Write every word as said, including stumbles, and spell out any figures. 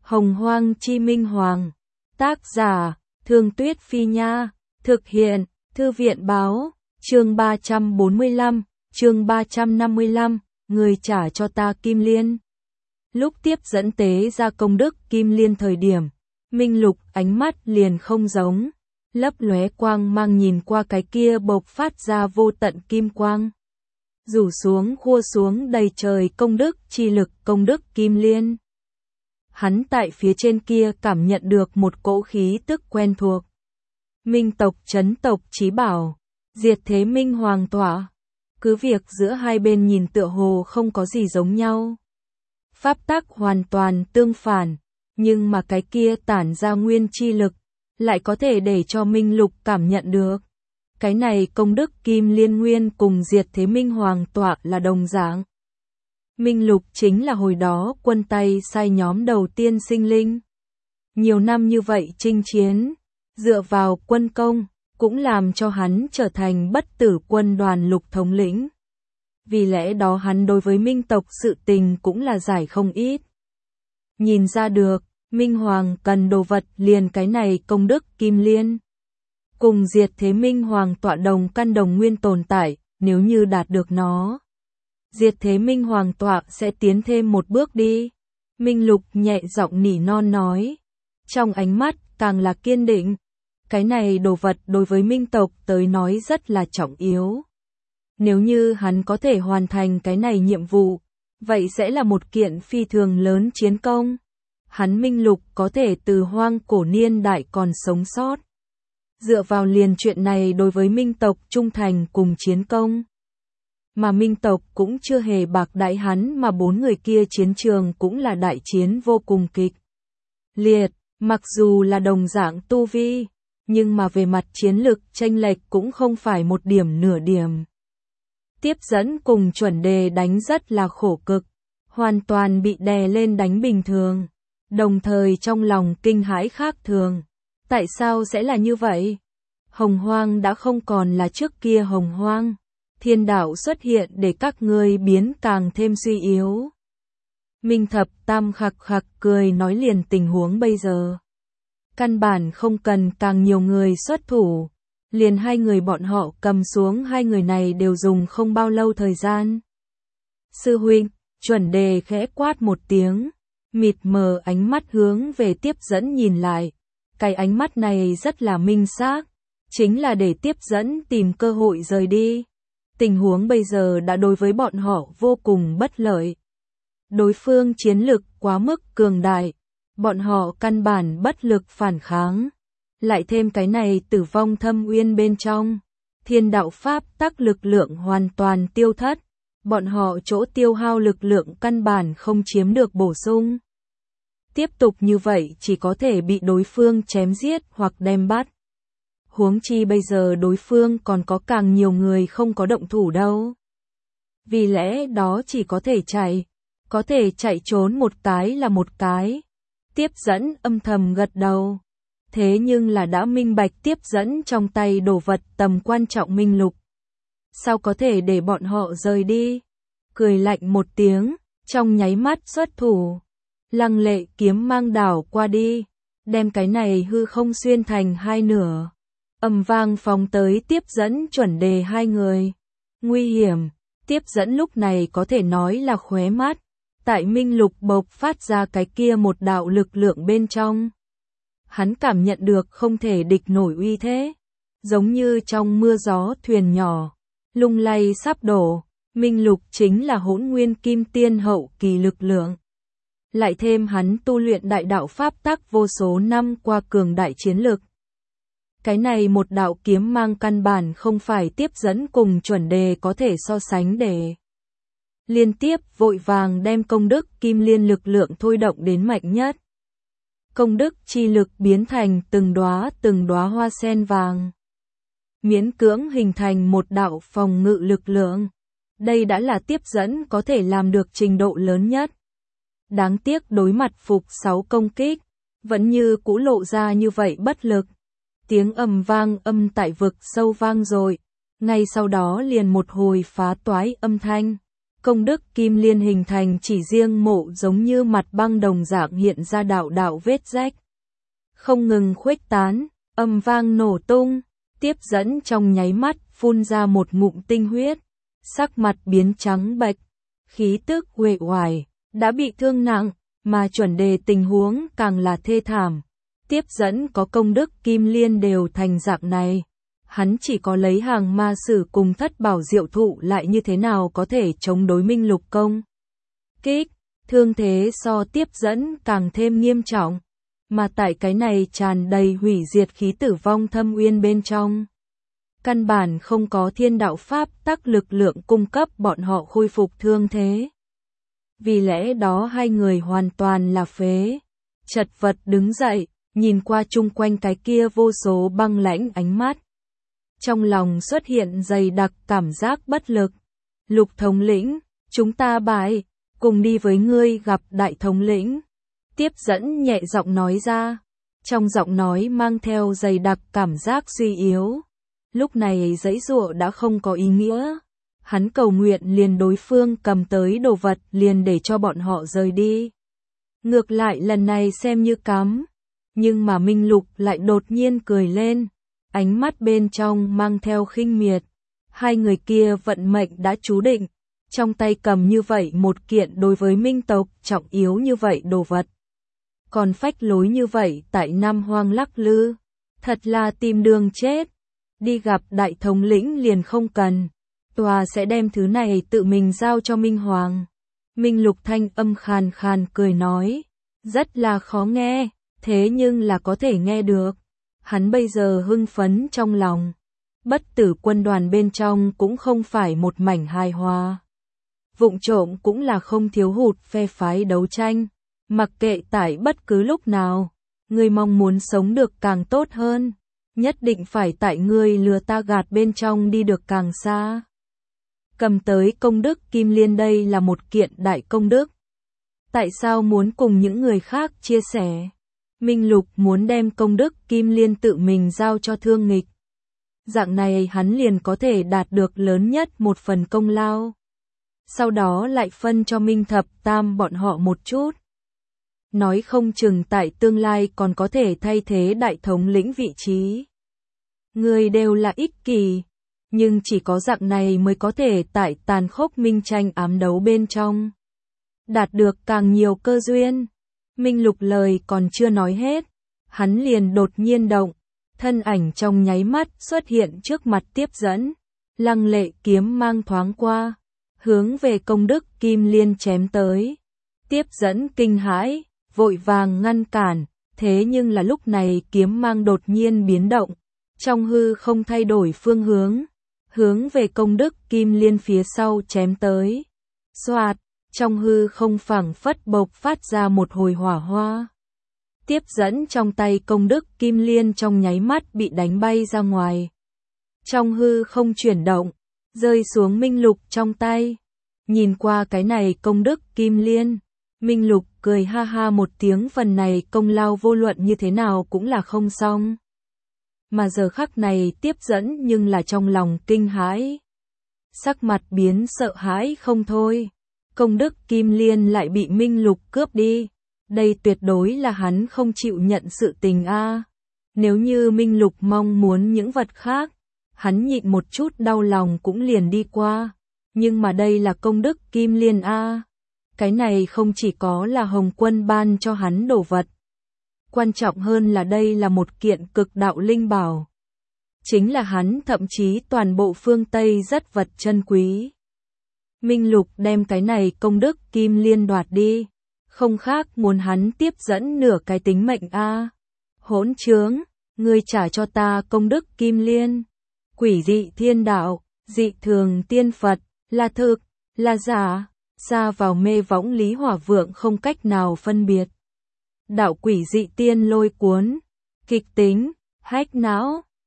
Hồng Hoang Chi Minh Hoàng. Tác giả, Thương Tuyết Phi Nha. Thực hiện, Thư viện Báo. Chương ba trăm bốn mươi lăm, chương ba trăm năm mươi lăm, người trả cho ta Kim Liên. Lúc tiếp dẫn tế ra công đức Kim Liên thời điểm, Minh Lục ánh mắt liền không giống, lấp lóe quang mang nhìn qua cái kia bộc phát ra vô tận kim quang. Rủ xuống khua xuống đầy trời công đức chi lực công đức Kim Liên. Hắn tại phía trên kia cảm nhận được một cỗ khí tức quen thuộc. Minh tộc chấn tộc chí bảo, diệt thế minh hoàng tỏa. Cứ việc giữa hai bên nhìn tựa hồ không có gì giống nhau. Pháp tắc hoàn toàn tương phản, nhưng mà cái kia tản ra nguyên chi lực, lại có thể để cho Minh Lục cảm nhận được. Cái này công đức Kim Liên Nguyên cùng diệt thế minh hoàng tọa là đồng dạng. Minh Lục chính là hồi đó quân Tây sai nhóm đầu tiên sinh linh. Nhiều năm như vậy chinh chiến, dựa vào quân công, cũng làm cho hắn trở thành bất tử quân đoàn lục thống lĩnh. Vì lẽ đó hắn đối với Minh tộc sự tình cũng là giải không ít. Nhìn ra được, Minh Hoàng cần đồ vật liền cái này công đức Kim Liên. Cùng diệt thế Minh Hoàng tọa đồng căn đồng nguyên tồn tại, nếu như đạt được nó, diệt thế Minh Hoàng tọa sẽ tiến thêm một bước đi. Minh Lục nhẹ giọng nỉ non nói, trong ánh mắt càng là kiên định. Cái này đồ vật đối với Minh tộc tới nói rất là trọng yếu. Nếu như hắn có thể hoàn thành cái này nhiệm vụ, vậy sẽ là một kiện phi thường lớn chiến công. Hắn Minh Lục có thể từ hoang cổ niên đại còn sống sót. Dựa vào liền chuyện này đối với Minh tộc trung thành cùng chiến công. Mà Minh tộc cũng chưa hề bạc đãi hắn mà bốn người kia chiến trường cũng là đại chiến vô cùng kịch liệt, mặc dù là đồng dạng tu vi, nhưng mà về mặt chiến lực chênh lệch cũng không phải một điểm nửa điểm. Tiếp dẫn cùng chuẩn đề đánh rất là khổ cực, hoàn toàn bị đè lên đánh bình thường, đồng thời trong lòng kinh hãi khác thường. Tại sao sẽ là như vậy? Hồng Hoang đã không còn là trước kia Hồng Hoang. Thiên đạo xuất hiện để các ngươi biến càng thêm suy yếu. Minh Thập Tam khặc khặc cười nói liền tình huống bây giờ. Căn bản không cần càng nhiều người xuất thủ. Liền hai người bọn họ cầm xuống hai người này đều dùng không bao lâu thời gian. Sư huynh, chuẩn đề khẽ quát một tiếng. Mịt mờ ánh mắt hướng về tiếp dẫn nhìn lại. Cái ánh mắt này rất là minh xác. Chính là để tiếp dẫn tìm cơ hội rời đi. Tình huống bây giờ đã đối với bọn họ vô cùng bất lợi. Đối phương chiến lực quá mức cường đại, bọn họ căn bản bất lực phản kháng. Lại thêm cái này tử vong thâm uyên bên trong, thiên đạo pháp tắc lực lượng hoàn toàn tiêu thất, bọn họ chỗ tiêu hao lực lượng căn bản không chiếm được bổ sung. Tiếp tục như vậy chỉ có thể bị đối phương chém giết hoặc đem bắt. Huống chi bây giờ đối phương còn có càng nhiều người không có động thủ đâu. Vì lẽ đó chỉ có thể chạy, có thể chạy trốn một cái là một cái. Tiếp dẫn âm thầm gật đầu. Thế nhưng là đã minh bạch tiếp dẫn trong tay đồ vật tầm quan trọng Minh Lục. Sao có thể để bọn họ rời đi? Cười lạnh một tiếng, trong nháy mắt xuất thủ. Lăng lệ kiếm mang đảo qua đi, đem cái này hư không xuyên thành hai nửa. Ầm vang phóng tới tiếp dẫn chuẩn đề hai người. Nguy hiểm, tiếp dẫn lúc này có thể nói là khóe mắt. Tại Minh Lục bộc phát ra cái kia một đạo lực lượng bên trong. Hắn cảm nhận được không thể địch nổi uy thế. Giống như trong mưa gió thuyền nhỏ, lung lay sắp đổ. Minh Lục chính là hỗn nguyên kim tiên hậu kỳ lực lượng. Lại thêm hắn tu luyện đại đạo pháp tắc vô số năm qua cường đại chiến lực. Cái này một đạo kiếm mang căn bản không phải tiếp dẫn cùng chuẩn đề có thể so sánh để. Liên tiếp vội vàng đem công đức Kim Liên lực lượng thôi động đến mạnh nhất. Công đức chi lực biến thành từng đóa từng đóa hoa sen vàng. Miễn cưỡng hình thành một đạo phòng ngự lực lượng. Đây đã là tiếp dẫn có thể làm được trình độ lớn nhất. Đáng tiếc đối mặt phục sáu công kích, vẫn như cũ lộ ra như vậy bất lực. Tiếng ầm vang âm tại vực sâu vang rồi, ngay sau đó liền một hồi phá toái âm thanh. Công đức kim liên hình thành chỉ riêng mộ giống như mặt băng đồng dạng hiện ra đạo đạo vết rách. Không ngừng khuếch tán, âm vang nổ tung, tiếp dẫn trong nháy mắt phun ra một ngụm tinh huyết, sắc mặt biến trắng bệch, khí tức uể oải, đã bị thương nặng, mà chuẩn đề tình huống càng là thê thảm. Tiếp dẫn có công đức kim liên đều thành dạng này. Hắn chỉ có lấy hàng ma sử cùng thất bảo diệu thụ lại như thế nào có thể chống đối minh lục công kích, thương thế so tiếp dẫn càng thêm nghiêm trọng, mà tại cái này tràn đầy hủy diệt khí tử vong thâm uyên bên trong. Căn bản không có thiên đạo pháp tắc lực lượng cung cấp bọn họ khôi phục thương thế. Vì lẽ đó hai người hoàn toàn là phế, chật vật đứng dậy, nhìn qua chung quanh cái kia vô số băng lãnh ánh mắt. Trong lòng xuất hiện dày đặc cảm giác bất lực. Lục thống lĩnh, chúng ta bại, cùng đi với ngươi gặp đại thống lĩnh. Tiếp dẫn nhẹ giọng nói ra, trong giọng nói mang theo dày đặc cảm giác suy yếu. Lúc này giãy giụa đã không có ý nghĩa. Hắn cầu nguyện liền đối phương cầm tới đồ vật liền để cho bọn họ rời đi. Ngược lại lần này xem như cắm. Nhưng mà Minh Lục lại đột nhiên cười lên. Ánh mắt bên trong mang theo khinh miệt. Hai người kia vận mệnh đã chú định. Trong tay cầm như vậy một kiện đối với minh tộc trọng yếu như vậy đồ vật. Còn phách lối như vậy tại Nam Hoang lắc lư. Thật là tìm đường chết. Đi gặp đại thống lĩnh liền không cần. Tòa sẽ đem thứ này tự mình giao cho Minh Hoàng. Minh Lục thanh âm khàn khàn cười nói. Rất là khó nghe, thế nhưng là có thể nghe được. Hắn bây giờ hưng phấn trong lòng. Bất tử quân đoàn bên trong cũng không phải một mảnh hài hòa. Vụng trộm cũng là không thiếu hụt phe phái đấu tranh. Mặc kệ tại bất cứ lúc nào, ngươi mong muốn sống được càng tốt hơn. Nhất định phải tại ngươi lừa ta gạt bên trong đi được càng xa. Cầm tới công đức kim liên đây là một kiện đại công đức. Tại sao muốn cùng những người khác chia sẻ? Minh Lục muốn đem công đức kim liên tự mình giao cho Thương Nghịch. Dạng này hắn liền có thể đạt được lớn nhất một phần công lao. Sau đó lại phân cho Minh Thập Tam bọn họ một chút. Nói không chừng tại tương lai còn có thể thay thế đại thống lĩnh vị trí. Người đều là ích kỷ, nhưng chỉ có dạng này mới có thể tại tàn khốc minh tranh ám đấu bên trong đạt được càng nhiều cơ duyên. Minh Lục lời còn chưa nói hết, hắn liền đột nhiên động, thân ảnh trong nháy mắt xuất hiện trước mặt tiếp dẫn, lăng lệ kiếm mang thoáng qua, hướng về công đức kim liên chém tới. Tiếp dẫn kinh hãi, vội vàng ngăn cản, thế nhưng là lúc này kiếm mang đột nhiên biến động, trong hư không thay đổi phương hướng, hướng về công đức kim liên phía sau chém tới. Xoạt, trong hư không phảng phất bộc phát ra một hồi hỏa hoa. Tiếp dẫn trong tay công đức kim liên trong nháy mắt bị đánh bay ra ngoài. Trong hư không chuyển động, rơi xuống Minh Lục trong tay. Nhìn qua cái này công đức kim liên, Minh Lục cười ha ha một tiếng, phần này công lao vô luận như thế nào cũng là không xong. Mà giờ khắc này tiếp dẫn nhưng là trong lòng kinh hãi. Sắc mặt biến sợ hãi không thôi. Công đức kim liên lại bị Minh Lục cướp đi. Đây tuyệt đối là hắn không chịu nhận sự tình a. Nếu như Minh Lục mong muốn những vật khác, hắn nhịn một chút đau lòng cũng liền đi qua. Nhưng mà đây là công đức kim liên a. Cái này không chỉ có là Hồng Quân ban cho hắn đồ vật. Quan trọng hơn là đây là một kiện cực đạo linh bảo. Chính là hắn thậm chí toàn bộ phương Tây rất vật chân quý. Minh Lục đem cái này công đức kim liên đoạt đi. Không khác muốn hắn tiếp dẫn nửa cái tính mệnh a. Hỗn trướng, ngươi trả cho ta công đức kim liên. Quỷ dị thiên đạo, dị thường tiên Phật, là thực, là giả, xa vào mê võng Lý Hỏa Vượng không cách nào phân biệt. Đạo quỷ dị tiên lôi cuốn, kịch tính, hách não,